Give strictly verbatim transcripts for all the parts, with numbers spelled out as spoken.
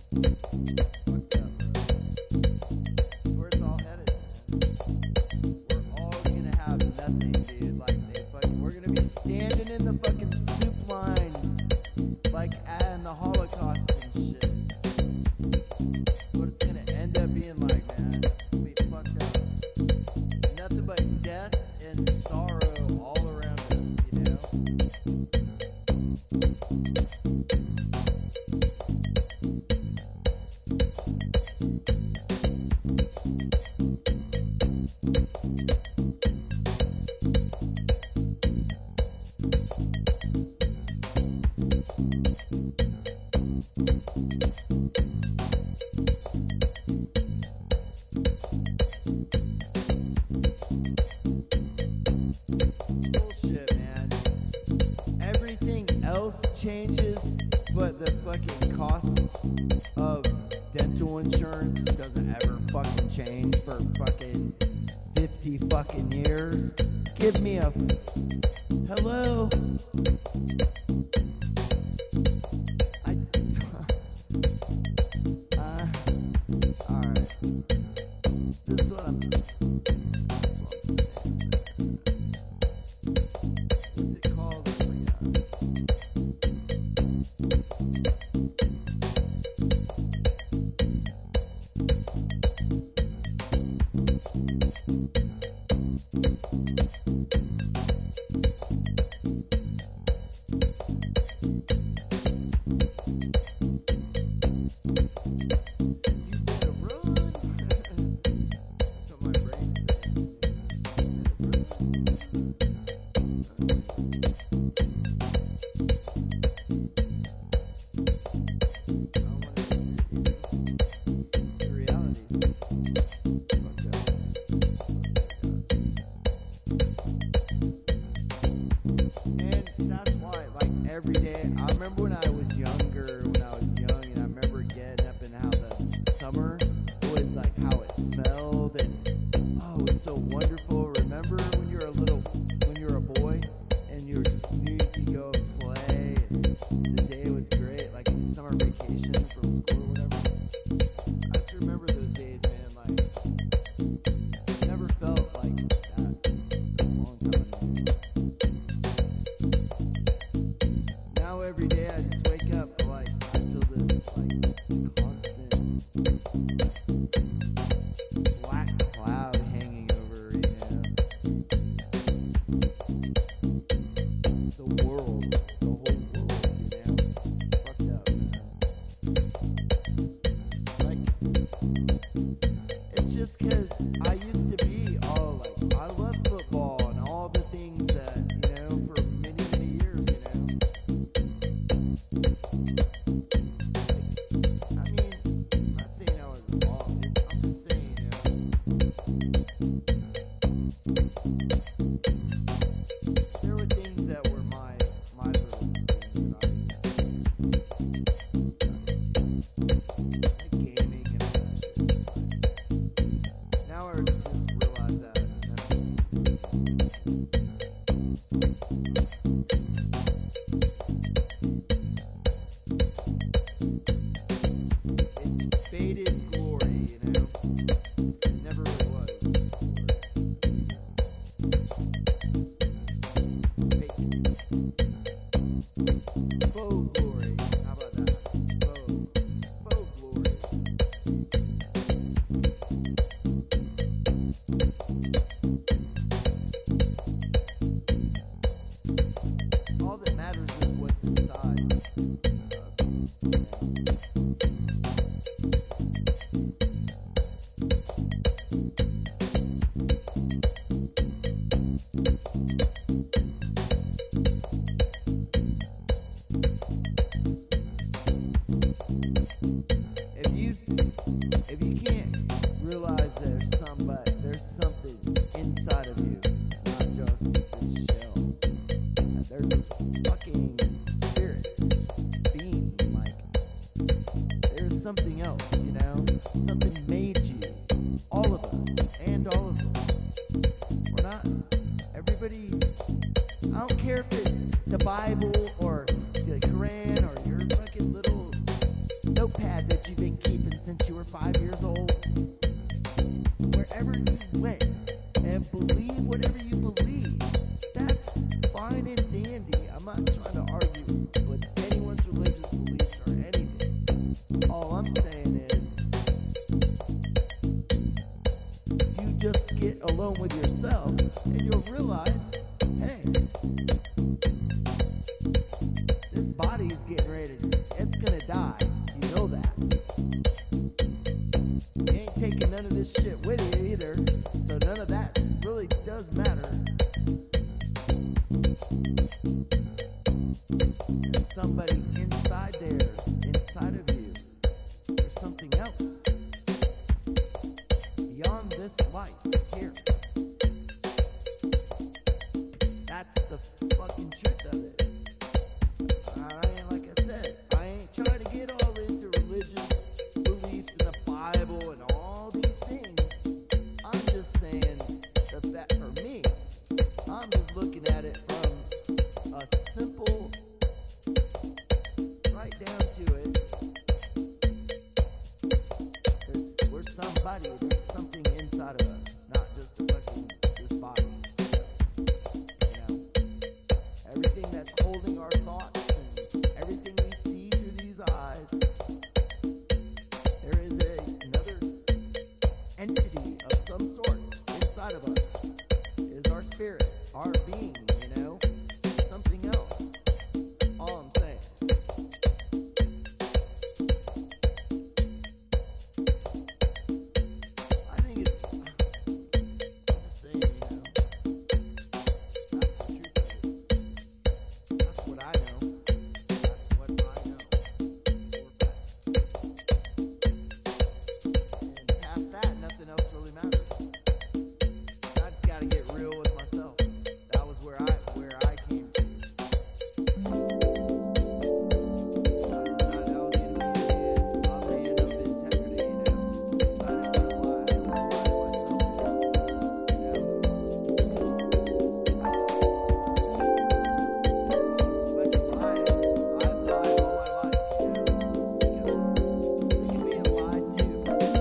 Fucked up, bro. That's where it's all headed, man. We're all gonna have nothing, dude. Like they fucking, we're gonna be standing in the fucking soup lines, like in the Holocaust and shit. What it's gonna end up being like, man. It'll be fucked up. Nothing but death and sorrow all around us, you know. Bullshit, man. Everything else changes, but the fucking cost of dental insurance doesn't ever fucking change for fucking fifty fucking years. Give me a hello. I uh, all right. This is what I'm. This is what I'm saying. What's it called? I forgot. You better run. That's what my brain says. You better run. I don't want to see it. The reality. Fuck that. And that's why, like, every day, I remember when I was younger, when I was young, and I remember getting up and how the summer was, like, how it smelled, and, oh, it was so wonderful. Remember when you were a little, when you were a boy, and you were just knew you could go and play, and the day was great, like, summer vacation from school or whatever. I just remember those days, man, like, never felt like that in a long time. Now every day I just wake up, like, I feel this, like, constant black cloud hanging over, you know, the world, the whole world, you know, fucked up, man. Like, it's just because I used to be all, like, I love football and all the things that, you know, for many, many years, you know. I mean, I'm not saying I was wrong. I'm just saying, you know, there were things that were my my little things that I like gaming and all that shit. Now I just realize that. It's faded glory, you know. It never really was. Fake. Faux glory. How about that? Faux. Faux glory. All that matters is what's inside. If you if you can't realize there's somebody, there's something inside of you, not just this shell. And there's a fucking spirit, being, like, there's something else, you know? Something made you. All of us. And all of us. We're not, everybody, I don't care if it's the Bible or the Quran or your fucking little, no notepad that you've been keeping since you were five years old. Wherever you went, and believe whatever you believe. That's fine and dandy. I'm not trying to argue with anyone's religious beliefs or anything. All I'm saying is, you just get alone with yourself, and you'll realize, hey, this body's getting ready to, it's gonna die. You know that. You ain't taking none of this shit with you either, so none of that really does matter. There's somebody inside there, inside of you. There's something else beyond this life here. That's the fucking truth of it. I ain't, like I said, I ain't trying to get all into religious beliefs in the Bible and all these things. I'm just saying that, that for me, I'm just looking at it from a simple, right down to it. There's, we're somebody, there's something inside of us, not just the fucking, this body. You know, everything that's holding our thoughts and everything we see through these eyes, there is a, another entity of some sort inside of us. It is our spirit, our being, you know, something else. All I'm saying. I think it's, I'm just saying, you know, that's the truth of it. That's what I know. That's what I know. For a fact. And past that, nothing else really matters. I just gotta get real with myself. That was where I where I came to. I decided I was gonna be a man of integrity, you know. I didn't wanna lie. I didn't wanna lie to myself, you know. But lying, I've lied all my life, you know. Sick of, sick of being lied to.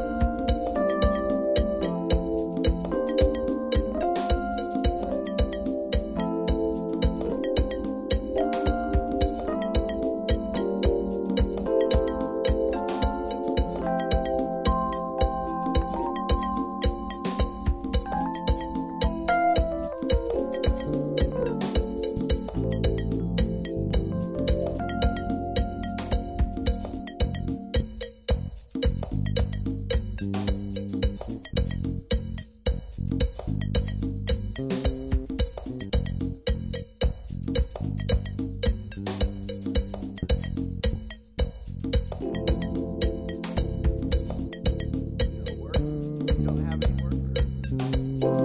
You know, work. You don't have any work.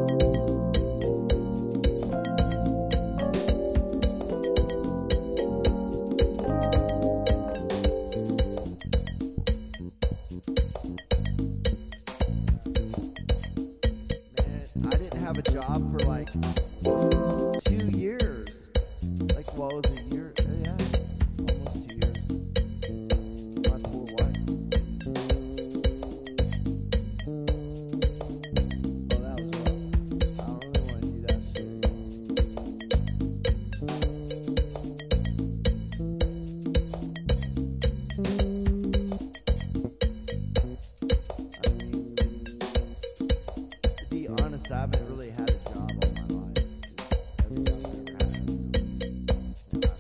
Man, I didn't have a job for like two years. Like, what was it, a year? Uh, Yeah, almost two years. My poor wife. Oh, that was rough. I don't really want to do that shit. I mean, to be honest, I haven't really had a job all my life. Every job I've ever had has really not.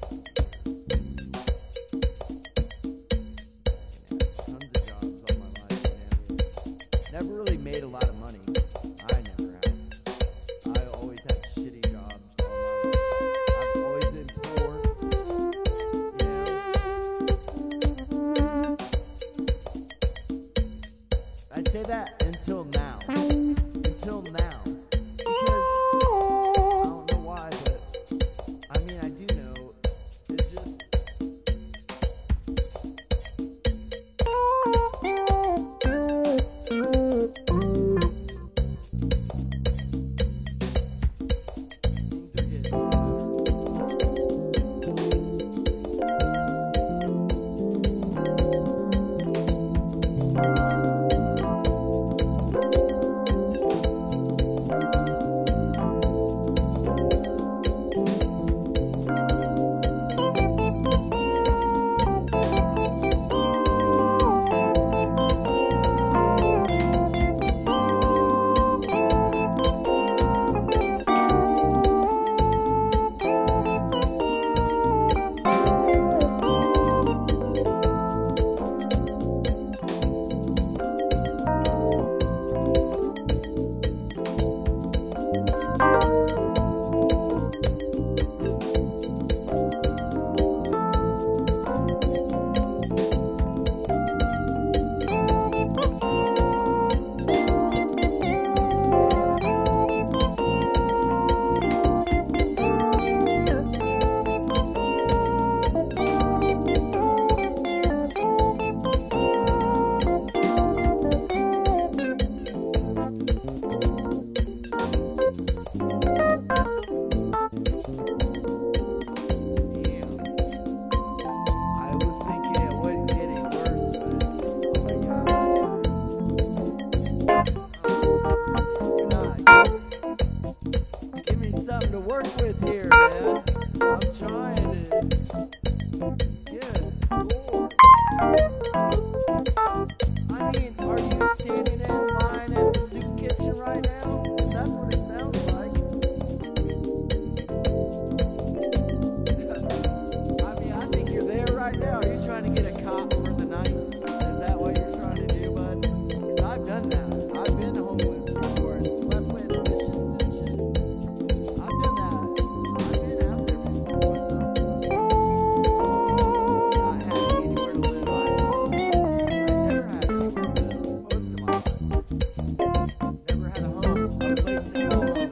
Tons of jobs all my life. And never really made a lot of money. I never have. I always had shitty jobs all my life. I've always been poor. You know. I say that until now. Until now. Because I don't know why, but I mean, I do know. It's just. Things are getting better. I mean, are you standing in line at the soup kitchen right now? 'Cause that's what it sounds like. I mean, I think you're there right now. Are you trying to get a cop for the night? Is that what you're trying to do, bud? 'Cause I've done that. I've been homeless before and slept with missions and shit. I've done that. I've been out there before. Not had anywhere to live. I, I never had anywhere to live most of my life. Never had a home. A place to call home.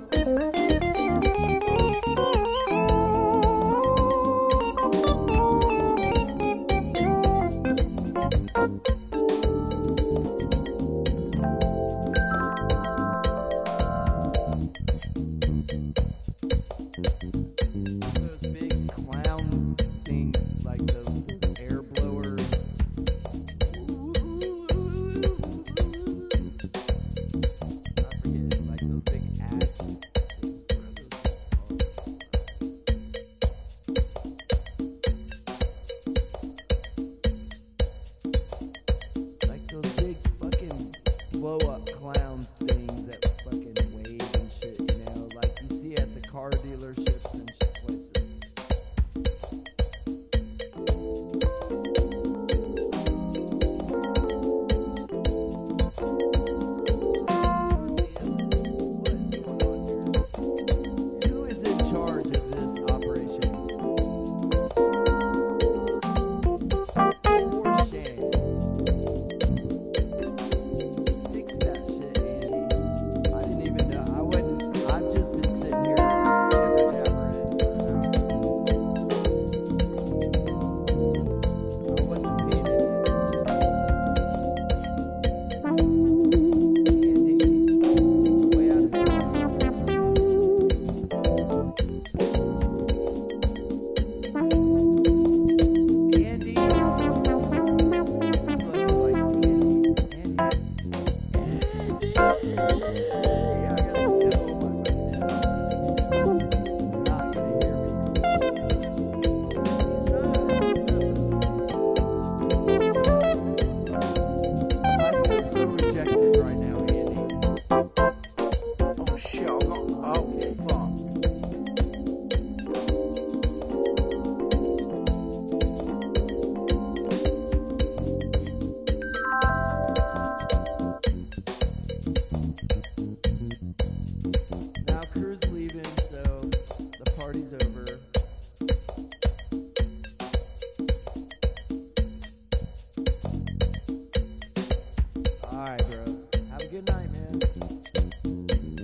Those big clown things, like those air blowers. I forget, like those big ads. Like those big fucking blow up clown things that fucking wave and shit, you know, like you see at the car dealerships and shit places. What's going on here? Who is in charge of this operation? For shame. Fix that shit, Andy. I didn't even know. I wouldn't. I've just been sitting here jibber jabbering for an hour. I wasn't paying any attention. Andy, way out of sight. Andy, you look like Andy. Andy. Yeah, I gotta go. My fucking head. You're not gonna hear me. I feel so rejected right now, Andy. Oh shit, I got. Oh fuck. Now crew's leaving, so the party's over. Alright, bro. Have a good night, man.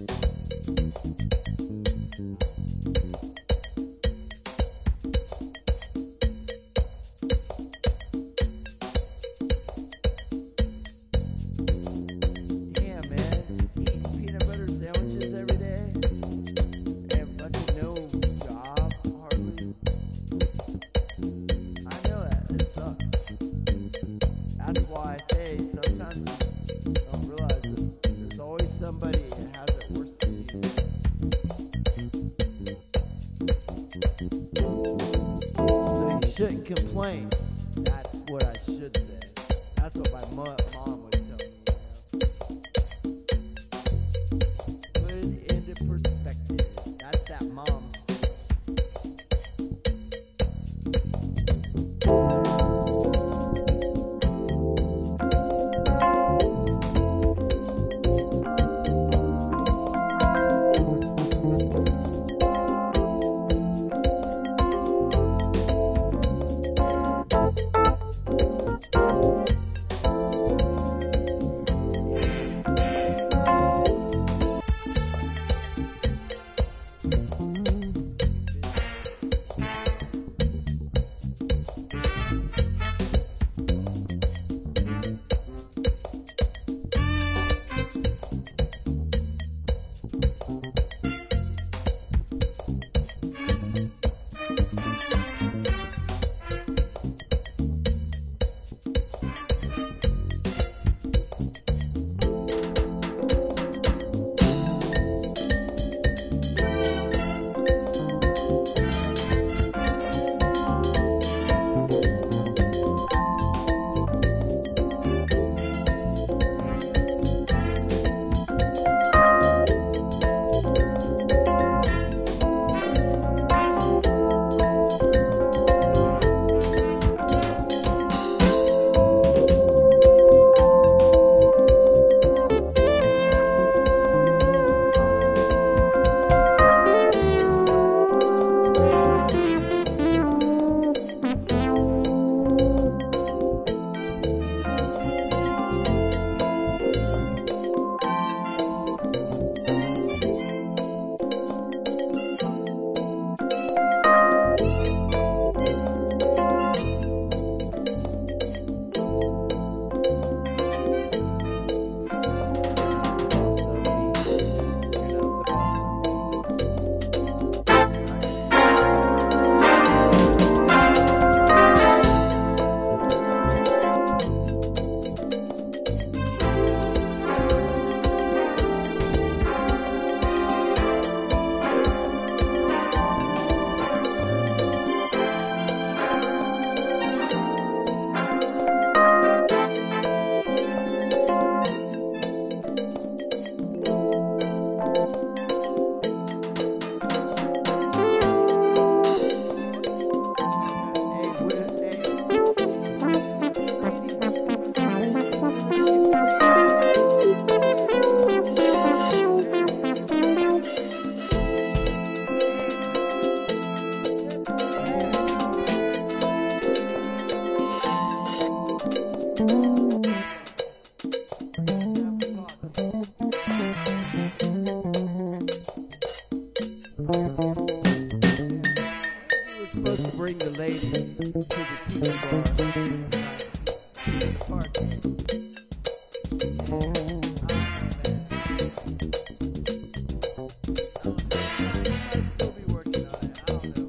Yeah, man. Eating peanut butter sandwiches every day. And fucking no job, hardly. I know that. It sucks. That's why I say sometimes you don't realize that there's always somebody that has it worse than you. So you shouldn't complain. That's what I should say. That's what my mo- mom would tell me, you know. Put it into perspective. That's that mom speech. Supposed to bring the ladies to the tiki bar tonight. The party. Yeah. I don't know, man. I don't know. I might still be working on it. I don't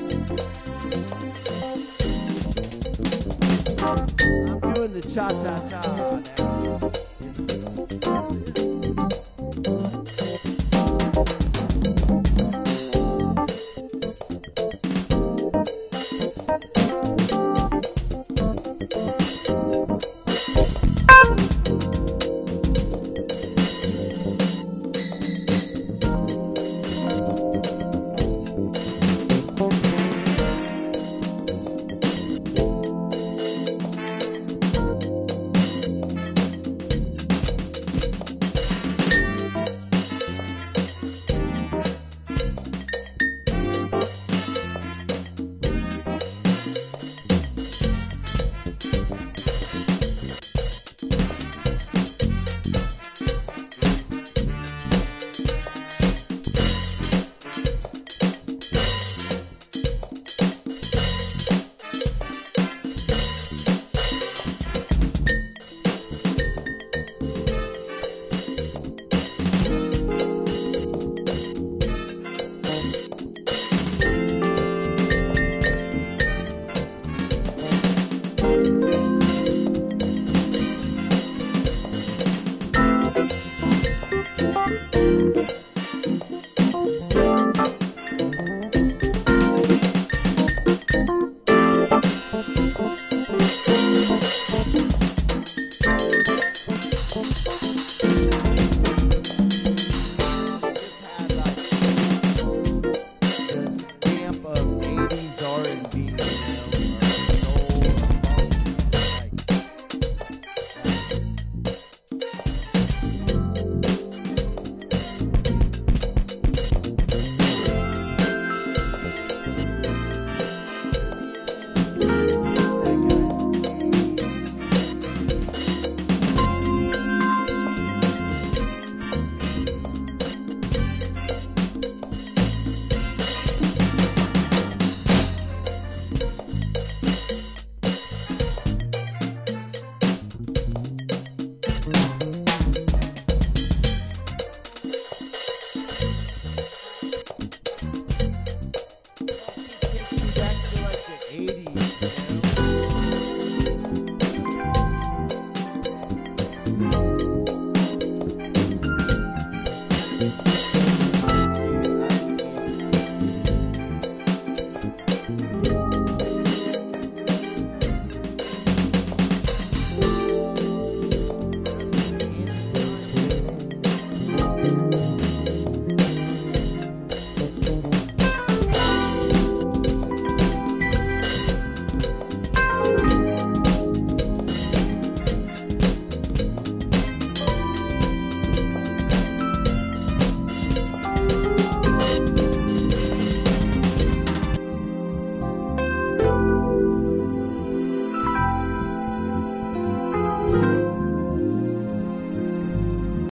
I'm doing the cha-cha-cha.